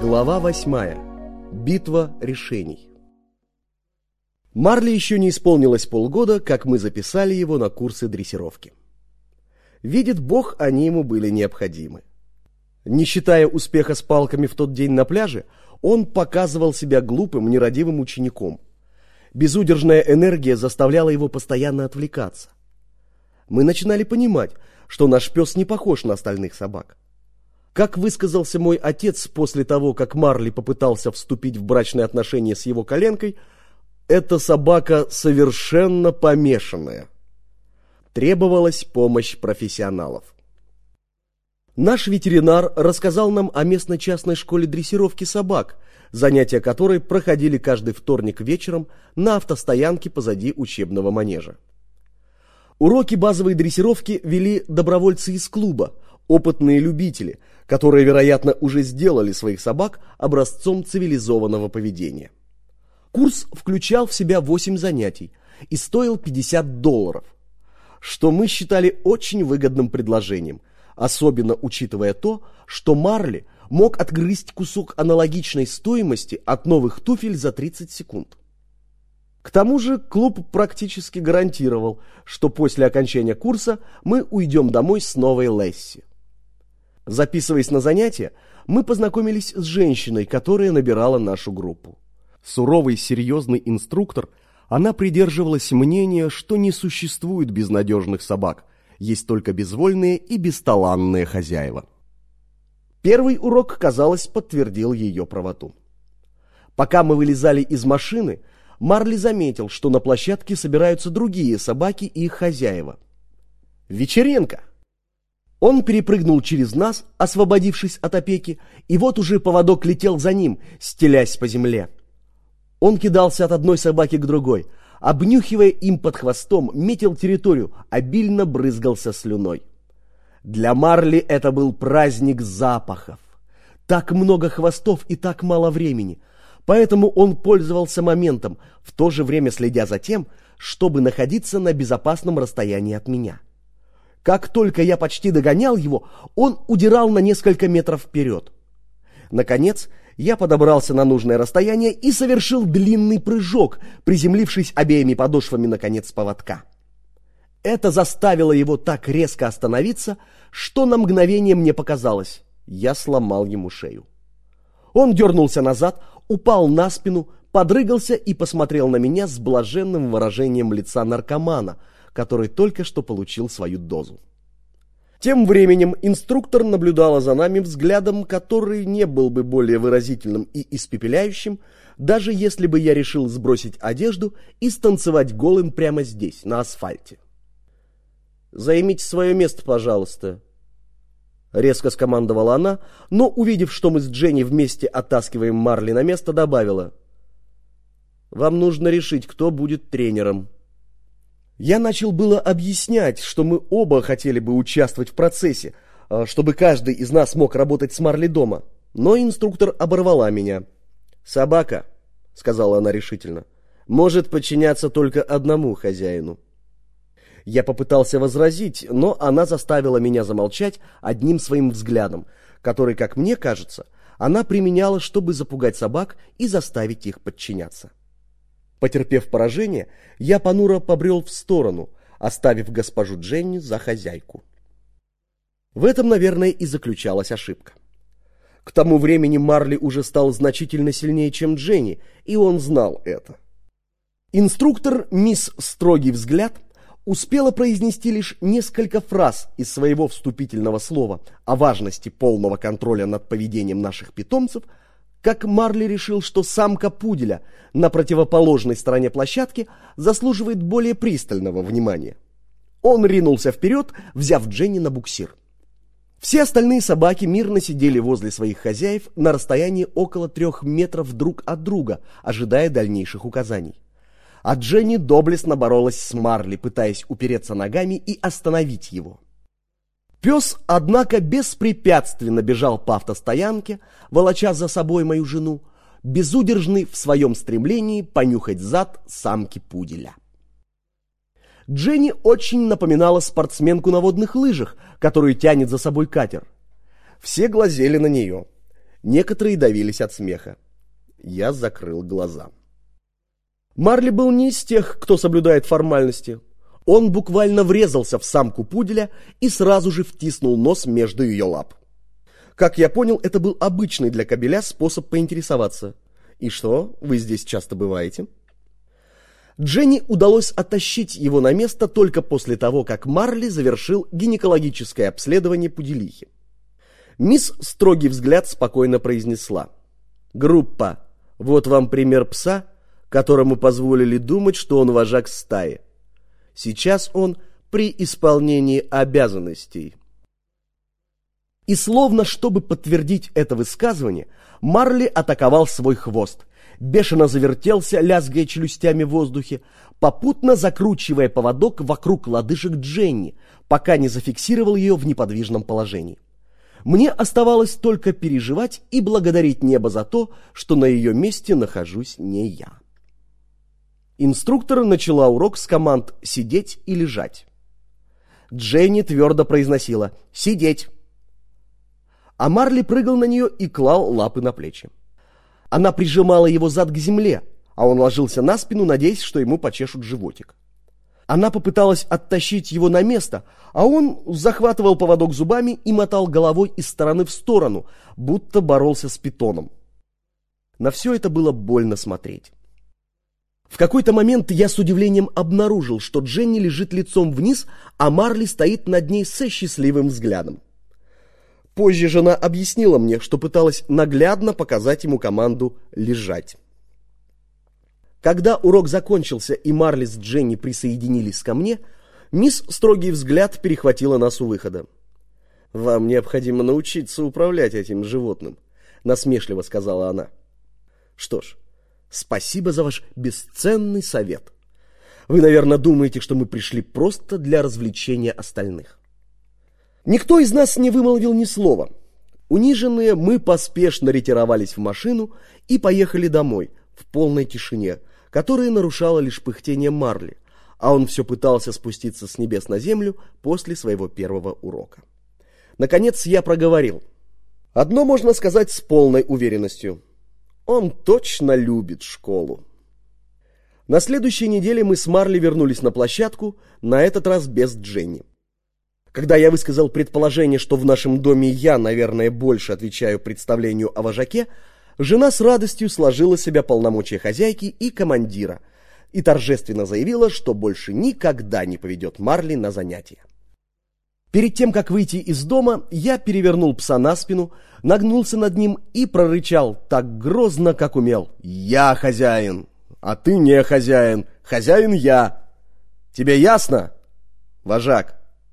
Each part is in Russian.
Глава 8. Битва решений. Марли еще не исполнилось полгода, как мы записали его на курсы дрессировки. Видит Бог, они ему были необходимы. Не считая успеха с палками в тот день на пляже, он показывал себя глупым, нерадивым учеником. Безудержная энергия заставляла его постоянно отвлекаться. Мы начинали понимать, что наш пес не похож на остальных собак. Как высказался мой отец после того, как Марли попытался вступить в брачные отношения с его коленкой, эта собака совершенно помешанная. Требовалась помощь профессионалов. Наш ветеринар рассказал нам о местной частной школе дрессировки собак, занятия которой проходили каждый вторник вечером на автостоянке позади учебного манежа. Уроки базовой дрессировки вели добровольцы из клуба, опытные любители, которые, вероятно, уже сделали своих собак образцом цивилизованного поведения. Курс включал в себя 8 занятий и стоил $50, что мы считали очень выгодным предложением, особенно учитывая то, что Марли мог отгрызть кусок аналогичной стоимости от новых туфель за 30 секунд. К тому же клуб практически гарантировал, что после окончания курса мы уйдем домой с новой Лесси. Записываясь на занятия, мы познакомились с женщиной, которая набирала нашу группу. Суровый, серьезный инструктор, она придерживалась мнения, что не существует безнадежных собак, есть только безвольные и бесталанные хозяева. Первый урок, казалось, подтвердил ее правоту. Пока мы вылезали из машины, Марли заметил, что на площадке собираются другие собаки и их хозяева. Вечеринка! Он перепрыгнул через нас, освободившись от опеки, и вот уже поводок летел за ним, стелясь по земле. Он кидался от одной собаки к другой, обнюхивая им под хвостом, метил территорию, обильно брызгался слюной. Для Марли это был праздник запахов. Так много хвостов и так мало времени, поэтому он пользовался моментом, в то же время следя за тем, чтобы находиться на безопасном расстоянии от меня. Как только я почти догонял его, он удирал на несколько метров вперед. Наконец, я подобрался на нужное расстояние и совершил длинный прыжок, приземлившись обеими подошвами на конец поводка. Это заставило его так резко остановиться, что на мгновение мне показалось, я сломал ему шею. Он дернулся назад, упал на спину, подрыгался и посмотрел на меня с блаженным выражением лица наркомана, который только что получил свою дозу. Тем временем инструктор наблюдала за нами взглядом, который не был бы более выразительным и испепеляющим, даже если бы я решил сбросить одежду и станцевать голым прямо здесь, на асфальте. «Займите свое место, пожалуйста», — резко скомандовала она, но, увидев, что мы с Дженни вместе оттаскиваем Марли на место, добавила: «Вам нужно решить, кто будет тренером». Я начал было объяснять, что мы оба хотели бы участвовать в процессе, чтобы каждый из нас мог работать с Марли дома, но инструктор оборвала меня. «Собака», — сказала она решительно, — «может подчиняться только одному хозяину». Я попытался возразить, но она заставила меня замолчать одним своим взглядом, который, как мне кажется, она применяла, чтобы запугать собак и заставить их подчиняться. Потерпев поражение, я понуро побрел в сторону, оставив госпожу Дженни за хозяйку. В этом, наверное, и заключалась ошибка. К тому времени Марли уже стал значительно сильнее, чем Дженни, и он знал это. Инструктор, мисс Строгий взгляд, успела произнести лишь несколько фраз из своего вступительного слова о важности полного контроля над поведением наших питомцев, как Марли решил, что самка пуделя на противоположной стороне площадки заслуживает более пристального внимания. Он ринулся вперед, взяв Дженни на буксир. Все остальные собаки мирно сидели возле своих хозяев на расстоянии около 3 метров друг от друга, ожидая дальнейших указаний. А Дженни доблестно боролась с Марли, пытаясь упереться ногами и остановить его. Пес, однако, беспрепятственно бежал по автостоянке, волоча за собой мою жену, безудержный в своем стремлении понюхать зад самки пуделя. Дженни очень напоминала спортсменку на водных лыжах, которую тянет за собой катер. Все глазели на нее. Некоторые давились от смеха. Я закрыл глаза. Марли был не из тех, кто соблюдает формальности. Он буквально врезался в самку пуделя и сразу же втиснул нос между ее лап. Как я понял, это был обычный для кобеля способ поинтересоваться. «И что, вы здесь часто бываете?» Дженни удалось оттащить его на место только после того, как Марли завершил гинекологическое обследование пуделихи. Мисс «Строгий взгляд» спокойно произнесла: «Группа, вот вам пример пса, которому позволили думать, что он вожак стаи. Сейчас он при исполнении обязанностей». И словно чтобы подтвердить это высказывание, Марли атаковал свой хвост, бешено завертелся, лязгая челюстями в воздухе, попутно закручивая поводок вокруг лодыжек Дженни, пока не зафиксировал ее в неподвижном положении. Мне оставалось только переживать и благодарить небо за то, что на ее месте нахожусь не я. Инструктор начала урок с команд «сидеть» и «лежать». Дженни твердо произносила «сидеть», а Марли прыгал на нее и клал лапы на плечи. Она прижимала его зад к земле, а он ложился на спину, надеясь, что ему почешут животик. Она попыталась оттащить его на место, а он захватывал поводок зубами и мотал головой из стороны в сторону, будто боролся с питоном. На все это было больно смотреть. В какой-то момент я с удивлением обнаружил, что Дженни лежит лицом вниз, а Марли стоит над ней со счастливым взглядом. Позже жена объяснила мне, что пыталась наглядно показать ему команду «лежать». Когда урок закончился и Марли с Дженни присоединились ко мне, мисс «Строгий взгляд» перехватила нас у выхода. «Вам необходимо научиться управлять этим животным», — насмешливо сказала она. «Что ж, спасибо за ваш бесценный совет. Вы, наверное, думаете, что мы пришли просто для развлечения остальных». Никто из нас не вымолвил ни слова. Униженные, мы поспешно ретировались в машину и поехали домой в полной тишине, которая нарушала лишь пыхтение Марли, а он все пытался спуститься с небес на землю после своего первого урока. Наконец я проговорил. Одно можно сказать с полной уверенностью. Он точно любит школу. На следующей неделе мы с Марли вернулись на площадку, на этот раз без Дженни. Когда я высказал предположение, что в нашем доме я, наверное, больше отвечаю представлению о вожаке, жена с радостью сложила с себя полномочия хозяйки и командира и торжественно заявила, что больше никогда не поведет Марли на занятия. Перед тем, как выйти из дома, я перевернул пса на спину, нагнулся над ним и прорычал так грозно, как умел: «Я хозяин, а ты не хозяин, хозяин я. Тебе ясно, вожак?»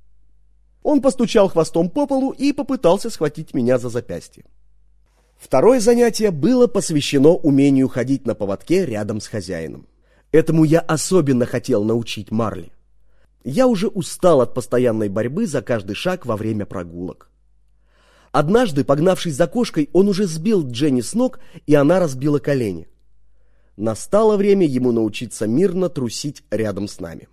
Он постучал хвостом по полу и попытался схватить меня за запястье. Второе занятие было посвящено умению ходить на поводке рядом с хозяином. Этому я особенно хотел научить Марли. Я уже устал от постоянной борьбы за каждый шаг во время прогулок. Однажды, погнавшись за кошкой, он уже сбил Дженни с ног, и она разбила колени. Настало время ему научиться мирно трусить рядом с нами.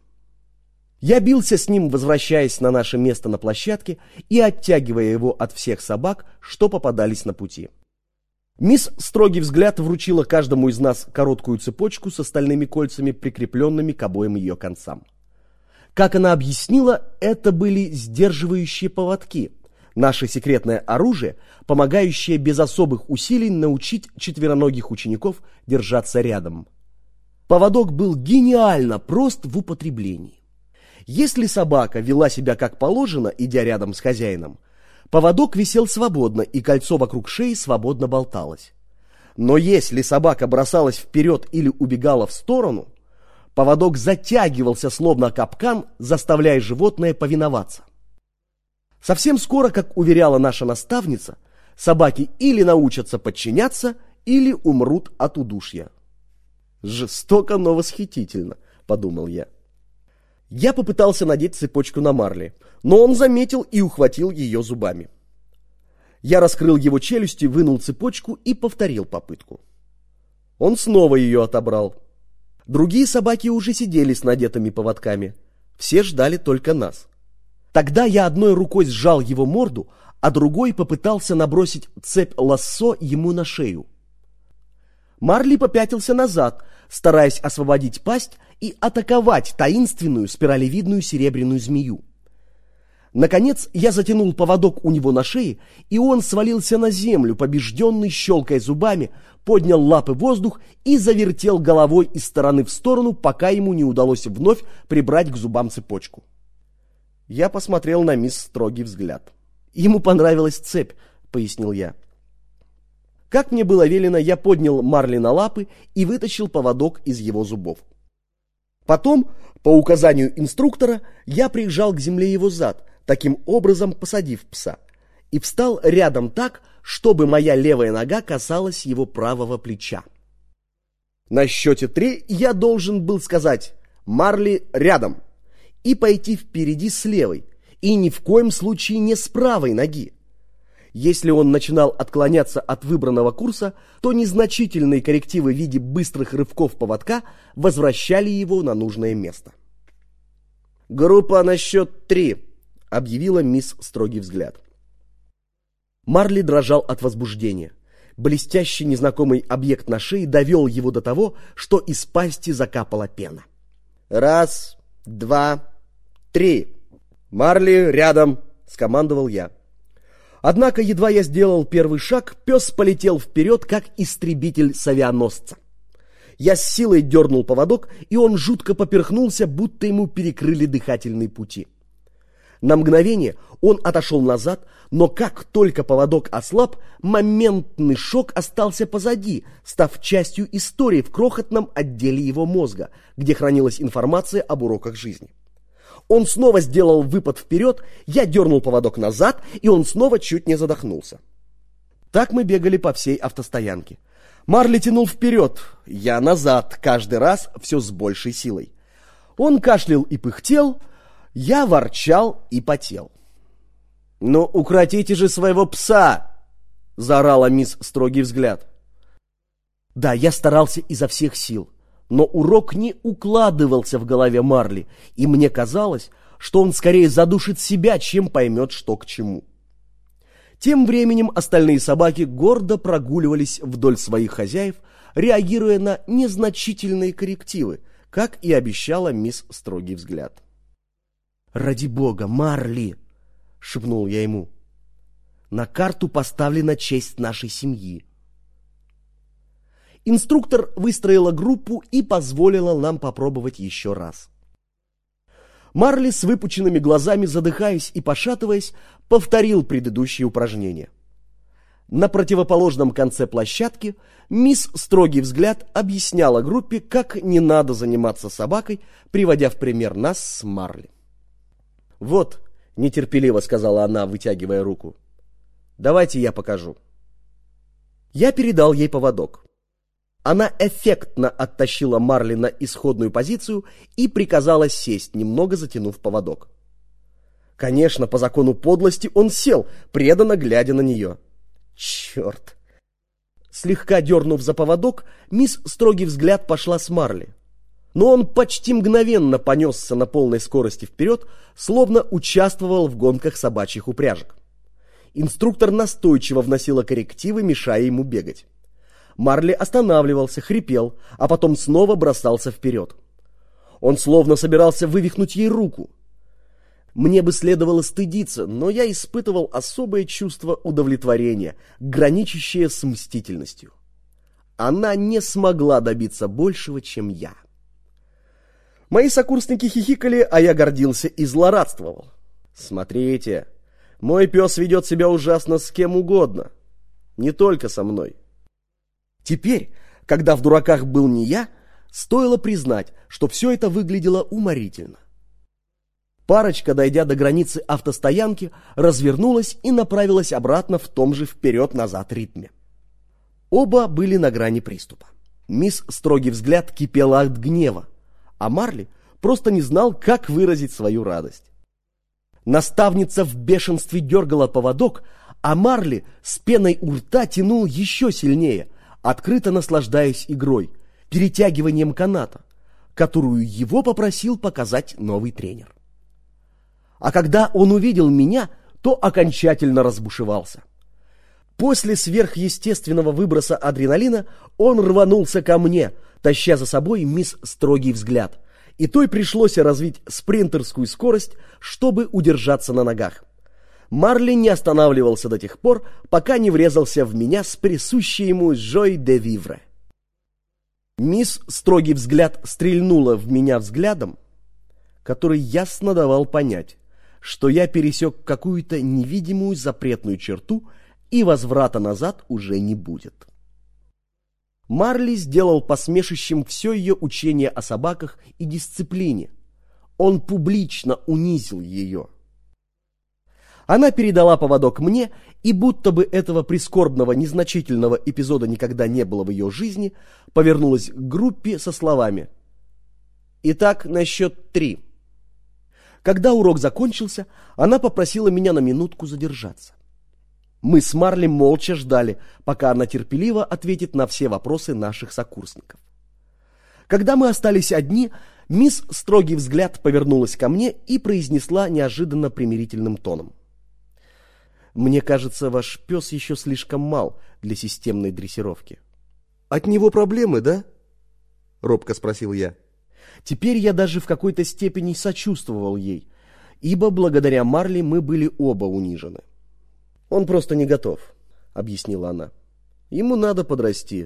Я бился с ним, возвращаясь на наше место на площадке и оттягивая его от всех собак, что попадались на пути. Мисс «Строгий взгляд» вручила каждому из нас короткую цепочку с стальными кольцами, прикрепленными к обоим ее концам. Как она объяснила, это были сдерживающие поводки, наше секретное оружие, помогающее без особых усилий научить четвероногих учеников держаться рядом. Поводок был гениально прост в употреблении. Если собака вела себя как положено, идя рядом с хозяином, поводок висел свободно, и кольцо вокруг шеи свободно болталось. Но если собака бросалась вперед или убегала в сторону, поводок затягивался словно капкан, заставляя животное повиноваться. Совсем скоро, как уверяла наша наставница, собаки или научатся подчиняться, или умрут от удушья. «Жестоко, но восхитительно», — подумал я. Я попытался надеть цепочку на Марли, но он заметил и ухватил ее зубами. Я раскрыл его челюсти, вынул цепочку и повторил попытку. Он снова ее отобрал. Другие собаки уже сидели с надетыми поводками. Все ждали только нас. Тогда я одной рукой сжал его морду, а другой попытался набросить цепь лассо ему на шею. Марли попятился назад, стараясь освободить пасть и атаковать таинственную спиралевидную серебряную змею. Наконец я затянул поводок у него на шее, и он свалился на землю, побежденный, щелкая зубами, поднял лапы в воздух и завертел головой из стороны в сторону, пока ему не удалось вновь прибрать к зубам цепочку. Я посмотрел на мисс строгий взгляд. «Ему понравилась цепь», — пояснил я. Как мне было велено, я поднял Марли на лапы и вытащил поводок из его зубов. Потом, по указанию инструктора, я прижал к земле его зад, таким образом посадив пса, и встал рядом так, чтобы моя левая нога касалась его правого плеча. На счете 3 я должен был сказать «Марли, рядом!» и пойти впереди с левой, и ни в коем случае не с правой ноги. Если он начинал отклоняться от выбранного курса, то незначительные коррективы в виде быстрых рывков поводка возвращали его на нужное место. «Группа на счет 3», — объявила мисс строгий взгляд. Марли дрожал от возбуждения. Блестящий незнакомый объект на шее довел его до того, что из пасти закапала пена. «1, 2, 3. Марли, рядом!» — скомандовал я. Однако, едва я сделал первый шаг, пес полетел вперед, как истребитель с авианосца. Я с силой дернул поводок, и он жутко поперхнулся, будто ему перекрыли дыхательные пути. На мгновение он отошел назад, но как только поводок ослаб, моментный шок остался позади, став частью истории в крохотном отделе его мозга, где хранилась информация об уроках жизни. Он снова сделал выпад вперед, я дернул поводок назад, и он снова чуть не задохнулся. Так мы бегали по всей автостоянке. Марли тянул вперед, я назад, каждый раз все с большей силой. Он кашлял и пыхтел, я ворчал и потел. «Ну, укротите же своего пса!» — заорала мисс строгий взгляд. Да, я старался изо всех сил, но урок не укладывался в голове Марли, и мне казалось, что он скорее задушит себя, чем поймет, что к чему. Тем временем остальные собаки гордо прогуливались вдоль своих хозяев, реагируя на незначительные коррективы, как и обещала мисс строгий взгляд. «Ради бога, Марли!» — шепнул я ему. «На карту поставлена честь нашей семьи». Инструктор выстроила группу и позволила нам попробовать еще раз. Марли с выпученными глазами, задыхаясь и пошатываясь, повторил предыдущее упражнение. На противоположном конце площадки мисс строгий взгляд объясняла группе, как не надо заниматься собакой, приводя в пример нас с Марли. «Вот», — нетерпеливо сказала она, вытягивая руку, — «давайте я покажу». Я передал ей поводок. Она эффектно оттащила Марли на исходную позицию и приказала сесть, немного затянув поводок. Конечно, по закону подлости он сел, преданно глядя на нее. Черт! Слегка дернув за поводок, мисс строгий взгляд пошла с Марли. Но он почти мгновенно понесся на полной скорости вперед, словно участвовал в гонках собачьих упряжек. Инструктор настойчиво вносила коррективы, мешая ему бегать. Марли останавливался, хрипел, а потом снова бросался вперед. Он словно собирался вывихнуть ей руку. Мне бы следовало стыдиться, но я испытывал особое чувство удовлетворения, граничащее с мстительностью. Она не смогла добиться большего, чем я. Мои сокурсники хихикали, а я гордился и злорадствовал. Смотрите, мой пес ведет себя ужасно с кем угодно, не только со мной. Теперь, когда в дураках был не я, стоило признать, что все это выглядело уморительно. Парочка, дойдя до границы автостоянки, развернулась и направилась обратно в том же вперед-назад ритме. Оба были на грани приступа. Мисс строгий взгляд кипела от гнева, а Марли просто не знал, как выразить свою радость. Наставница в бешенстве дергала поводок, а Марли с пеной у рта тянул еще сильнее, открыто наслаждаясь игрой, перетягиванием каната, которую его попросил показать новый тренер. А когда он увидел меня, то окончательно разбушевался. После сверхъестественного выброса адреналина он рванулся ко мне, таща за собой мисс Строгий Взгляд, и той пришлось развить спринтерскую скорость, чтобы удержаться на ногах. Марли не останавливался до тех пор, пока не врезался в меня с присущей ему жой де вивре. Мисс Строгий Взгляд стрельнула в меня взглядом, который ясно давал понять, что я пересек какую-то невидимую запретную черту, и возврата назад уже не будет. Марли сделал посмешищем все ее учение о собаках и дисциплине. Он публично унизил ее. Она передала поводок мне, и будто бы этого прискорбного, незначительного эпизода никогда не было в ее жизни, повернулась к группе со словами: «Итак, на счет 3». Когда урок закончился, она попросила меня на минутку задержаться. Мы с Марли молча ждали, пока она терпеливо ответит на все вопросы наших сокурсников. Когда мы остались одни, мисс Строгий Взгляд повернулась ко мне и произнесла неожиданно примирительным тоном: «Мне кажется, ваш пес еще слишком мал для системной дрессировки». «От него проблемы, да?» — робко спросил я. Теперь я даже в какой-то степени сочувствовал ей, ибо благодаря Марли мы были оба унижены. «Он просто не готов», — объяснила она. «Ему надо подрасти».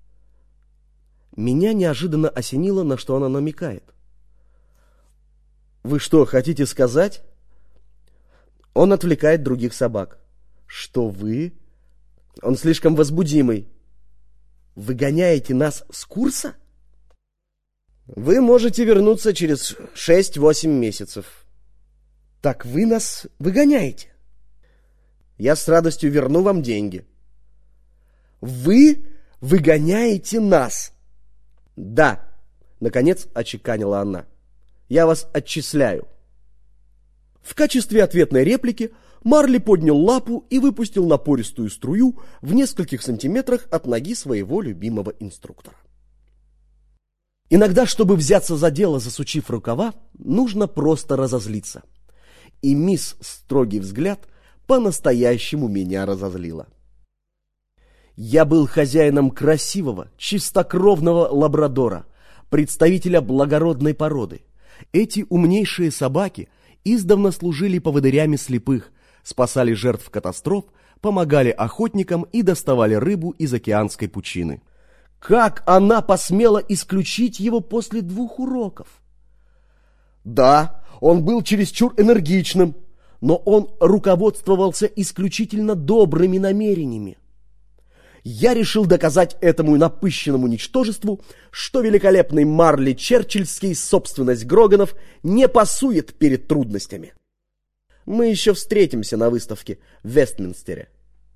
Меня неожиданно осенило, на что она намекает. «Вы что, хотите сказать?» Он отвлекает других собак. «Что вы? Он слишком возбудимый. Вы гоняете нас с курса? Вы можете вернуться через 6-8 месяцев». «Так вы нас выгоняете?» «Я с радостью верну вам деньги». «Вы выгоняете нас?» «Да», — наконец отчеканила она. «Я вас отчисляю». В качестве ответной реплики Марли поднял лапу и выпустил напористую струю в нескольких сантиметрах от ноги своего любимого инструктора. Иногда, чтобы взяться за дело, засучив рукава, нужно просто разозлиться. И мисс Строгий Взгляд по-настоящему меня разозлила. Я был хозяином красивого, чистокровного лабрадора, представителя благородной породы. Эти умнейшие собаки издавна служили поводырями слепых, спасали жертв катастроф, помогали охотникам и доставали рыбу из океанской пучины. Как она посмела исключить его после 2 уроков? Да, он был чересчур энергичным, но он руководствовался исключительно добрыми намерениями. Я решил доказать этому напыщенному ничтожеству, что великолепный Марли Черчилльский, собственность Гроганов, не пасует перед трудностями. Мы еще встретимся на выставке в Вестминстере.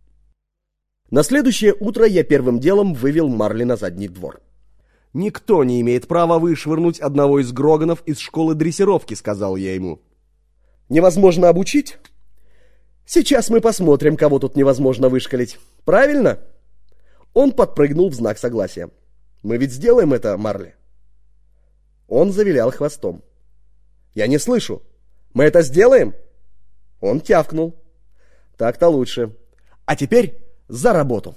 На следующее утро я первым делом вывел Марли на задний двор. «Никто не имеет права вышвырнуть одного из Гроганов из школы дрессировки», — сказал я ему. «Невозможно обучить? Сейчас мы посмотрим, кого тут невозможно вышкалить. Правильно?» Он подпрыгнул в знак согласия. «Мы ведь сделаем это, Марли?» Он завилял хвостом. «Я не слышу. Мы это сделаем?» Он тявкнул. «Так-то лучше. А теперь за работу!»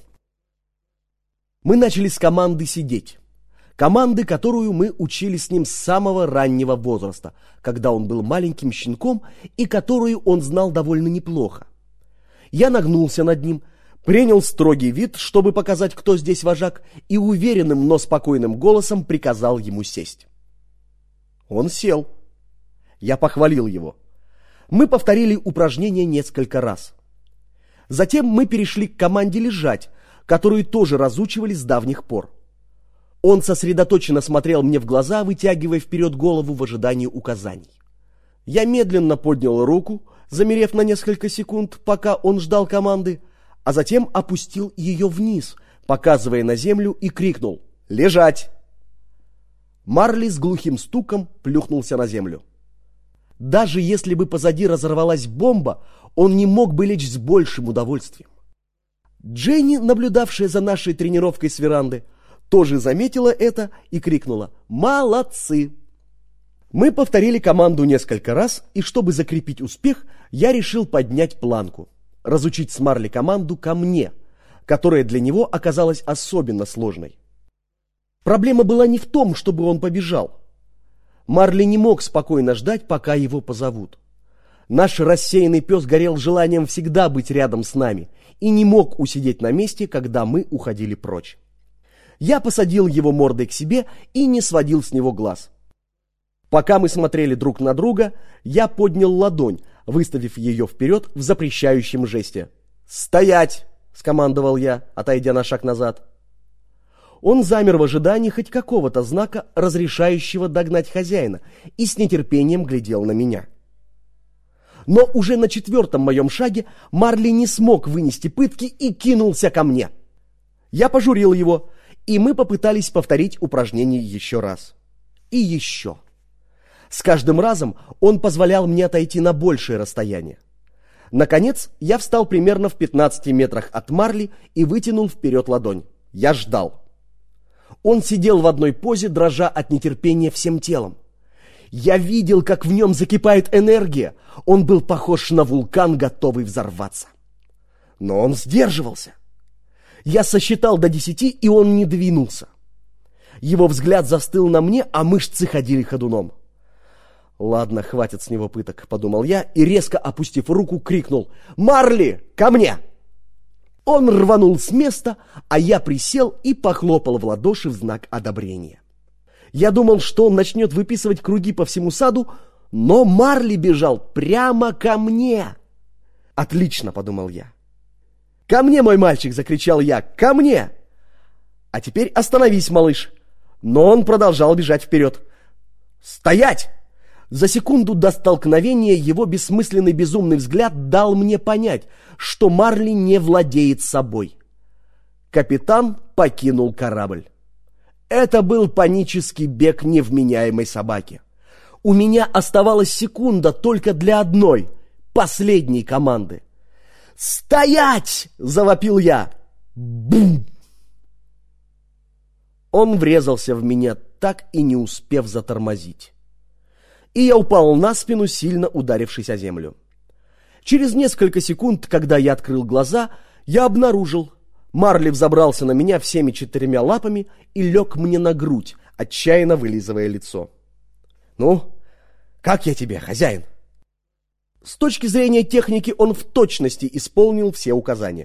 Мы начали с команды «Сидеть». Команды, которую мы учили с ним с самого раннего возраста, когда он был маленьким щенком, и которую он знал довольно неплохо. Я нагнулся над ним, принял строгий вид, чтобы показать, кто здесь вожак, и уверенным, но спокойным голосом приказал ему сесть. Он сел. Я похвалил его. Мы повторили упражнение несколько раз. Затем мы перешли к команде «Лежать», которую тоже разучивали с давних пор. Он сосредоточенно смотрел мне в глаза, вытягивая вперед голову в ожидании указаний. Я медленно поднял руку, замерев на несколько секунд, пока он ждал команды, а затем опустил ее вниз, показывая на землю, и крикнул: «Лежать!». Марли с глухим стуком плюхнулся на землю. Даже если бы позади разорвалась бомба, он не мог бы лечь с большим удовольствием. Дженни, наблюдавшая за нашей тренировкой с веранды, тоже заметила это и крикнула: «Молодцы!». Мы повторили команду несколько раз, и чтобы закрепить успех, я решил поднять планку, разучить с Марли команду ко мне, которая для него оказалась особенно сложной. Проблема была не в том, чтобы он побежал. Марли не мог спокойно ждать, пока его позовут. Наш рассеянный пес горел желанием всегда быть рядом с нами и не мог усидеть на месте, когда мы уходили прочь. Я посадил его мордой к себе и не сводил с него глаз. Пока мы смотрели друг на друга, я поднял ладонь, выставив ее вперед в запрещающем жесте. «Стоять!» — скомандовал я, отойдя на шаг назад. Он замер в ожидании хоть какого-то знака, разрешающего догнать хозяина, и с нетерпением глядел на меня. Но уже на 4-м моем шаге Марли не смог вынести пытки и кинулся ко мне. Я пожурил его, и мы попытались повторить упражнение еще раз. И еще. С каждым разом он позволял мне отойти на большее расстояние. Наконец, я встал примерно в 15 метрах от Марли и вытянул вперед ладонь. Я ждал. Он сидел в одной позе, дрожа от нетерпения всем телом. Я видел, как в нем закипает энергия. Он был похож на вулкан, готовый взорваться. Но он сдерживался. Я сосчитал до 10, и он не двинулся. Его взгляд застыл на мне, а мышцы ходили ходуном. «Ладно, хватит с него пыток», — подумал я, и, резко опустив руку, крикнул: «Марли, ко мне!» Он рванул с места, а я присел и похлопал в ладоши в знак одобрения. Я думал, что он начнет выписывать круги по всему саду, но Марли бежал прямо ко мне. «Отлично», — подумал я. «Ко мне, мой мальчик!» — закричал я. «Ко мне!» «А теперь остановись, малыш!» Но он продолжал бежать вперед. «Стоять!» За секунду до столкновения его бессмысленный безумный взгляд дал мне понять, что Марли не владеет собой. Капитан покинул корабль. Это был панический бег невменяемой собаки. У меня оставалась секунда только для одной, последней команды. «Стоять!» — завопил я. Бум! Он врезался в меня, так и не успев затормозить. И я упал на спину, сильно ударившись о землю. Через несколько секунд, когда я открыл глаза, я обнаружил: Марли взобрался на меня всеми 4 лапами и лег мне на грудь, отчаянно вылизывая лицо. «Ну, как я тебе, хозяин?» С точки зрения техники он в точности исполнил все указания.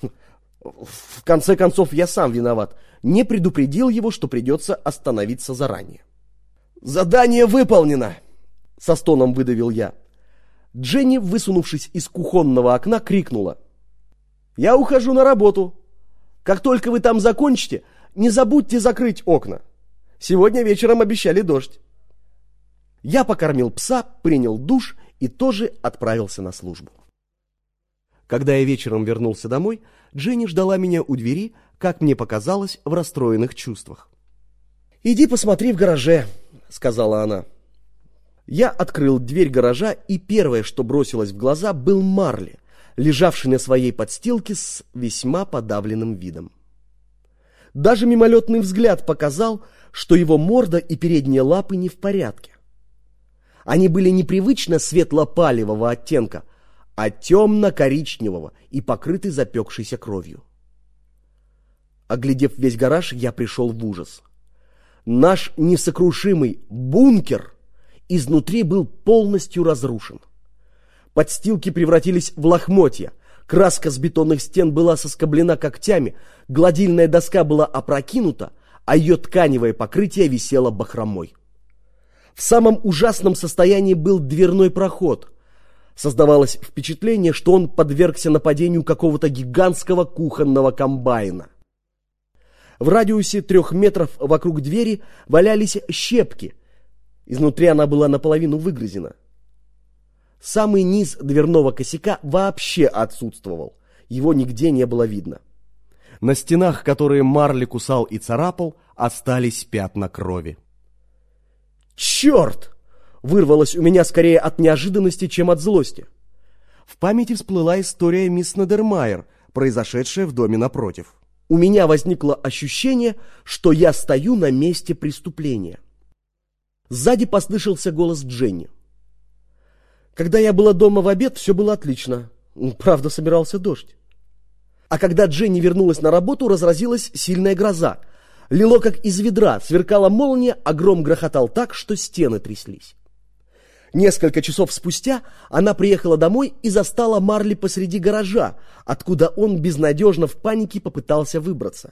В конце концов, я сам виноват. Не предупредил его, что придется остановиться заранее. «Задание выполнено!» — со стоном выдавил я. Дженни, высунувшись из кухонного окна, крикнула: «Я ухожу на работу. Как только вы там закончите, не забудьте закрыть окна. Сегодня вечером обещали дождь». Я покормил пса, принял душ и тоже отправился на службу. Когда я вечером вернулся домой, Дженни ждала меня у двери, как мне показалось, в расстроенных чувствах. «Иди посмотри в гараже», — сказала она. Я открыл дверь гаража, и первое, что бросилось в глаза, был Марли, лежавший на своей подстилке с весьма подавленным видом. Даже мимолетный взгляд показал, что его морда и передние лапы не в порядке. Они были непривычно светло-палевого оттенка, а темно-коричневого и покрыты запекшейся кровью. Оглядев весь гараж, я пришел в ужас. Наш несокрушимый бункер изнутри был полностью разрушен. Подстилки превратились в лохмотья, краска с бетонных стен была соскоблена когтями, гладильная доска была опрокинута, а ее тканевое покрытие висело бахромой. В самом ужасном состоянии был дверной проход. Создавалось впечатление, что он подвергся нападению какого-то гигантского кухонного комбайна. В радиусе 3 метров вокруг двери валялись щепки. Изнутри она была наполовину выгрызена. Самый низ дверного косяка вообще отсутствовал. Его нигде не было видно. На стенах, которые Марли кусал и царапал, остались пятна крови. «Черт!» — вырвалось у меня скорее от неожиданности, чем от злости. В памяти всплыла история мисс Недермайер, произошедшая в доме напротив. У меня возникло ощущение, что я стою на месте преступления. Сзади послышался голос Дженни. Когда я была дома в обед, все было отлично. Правда, собирался дождь. А когда Дженни вернулась на работу, разразилась сильная гроза. Лило как из ведра, сверкала молния, а гром грохотал так, что стены тряслись. Несколько часов спустя она приехала домой и застала Марли посреди гаража, откуда он безнадежно в панике попытался выбраться.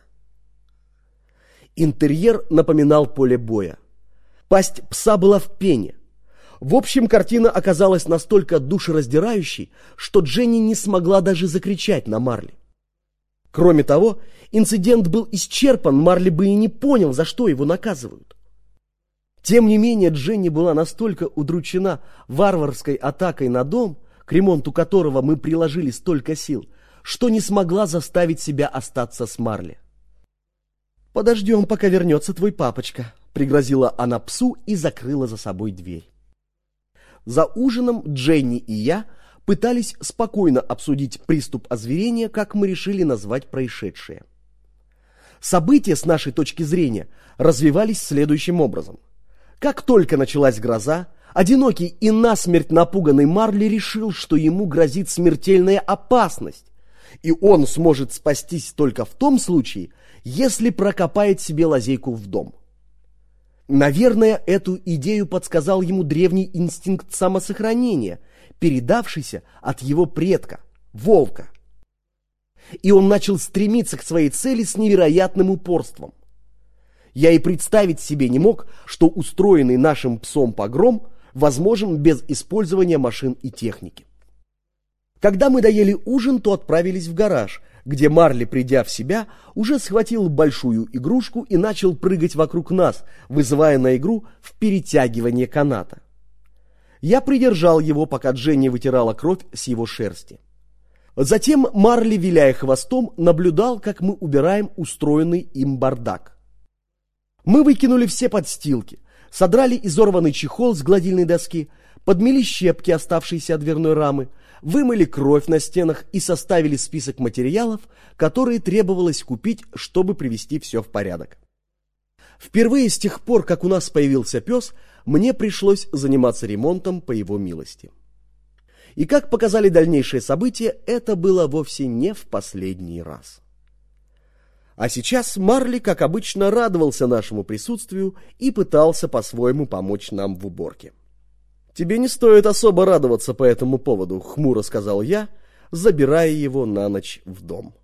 Интерьер напоминал поле боя. Пасть пса была в пене. В общем, картина оказалась настолько душераздирающей, что Дженни не смогла даже закричать на Марли. Кроме того, инцидент был исчерпан, Марли бы и не понял, за что его наказывают. Тем не менее, Дженни была настолько удручена варварской атакой на дом, к ремонту которого мы приложили столько сил, что не смогла заставить себя остаться с Марли. «Подождем, пока вернется твой папочка», — пригрозила она псу и закрыла за собой дверь. За ужином Дженни и я пытались спокойно обсудить приступ озверения, как мы решили назвать происшедшее. События, с нашей точки зрения, развивались следующим образом. Как только началась гроза, одинокий и насмерть напуганный Марли решил, что ему грозит смертельная опасность, и он сможет спастись только в том случае, если прокопает себе лазейку в дом. Наверное, эту идею подсказал ему древний инстинкт самосохранения, передавшийся от его предка, волка. И он начал стремиться к своей цели с невероятным упорством. Я и представить себе не мог, что устроенный нашим псом погром возможен без использования машин и техники. Когда мы доели ужин, то отправились в гараж, где Марли, придя в себя, уже схватил большую игрушку и начал прыгать вокруг нас, вызывая на игру в перетягивание каната. Я придержал его, пока Дженни вытирала кровь с его шерсти. Затем Марли, виляя хвостом, наблюдал, как мы убираем устроенный им бардак. Мы выкинули все подстилки, содрали изорванный чехол с гладильной доски, подмели щепки, оставшиеся от дверной рамы, вымыли кровь на стенах и составили список материалов, которые требовалось купить, чтобы привести все в порядок. Впервые с тех пор, как у нас появился пес, мне пришлось заниматься ремонтом по его милости. И как показали дальнейшие события, это было вовсе не в последний раз. А сейчас Марли, как обычно, радовался нашему присутствию и пытался по-своему помочь нам в уборке. «Тебе не стоит особо радоваться по этому поводу», — хмуро сказал я, забирая его на ночь в дом.